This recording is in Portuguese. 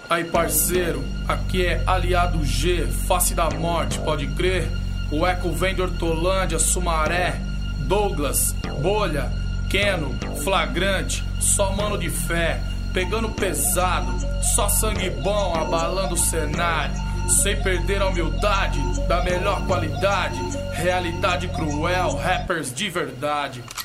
Aí parceiro, aqui é Aliado G, face da morte, pode crer? O eco vem de Hortolândia, Sumaré, Douglas, Bolha, Keno, Flagrante, só mano de fé, pegando pesado, só sangue bom abalando o cenário, sem perder a humildade, da melhor qualidade, realidade cruel, rappers de verdade.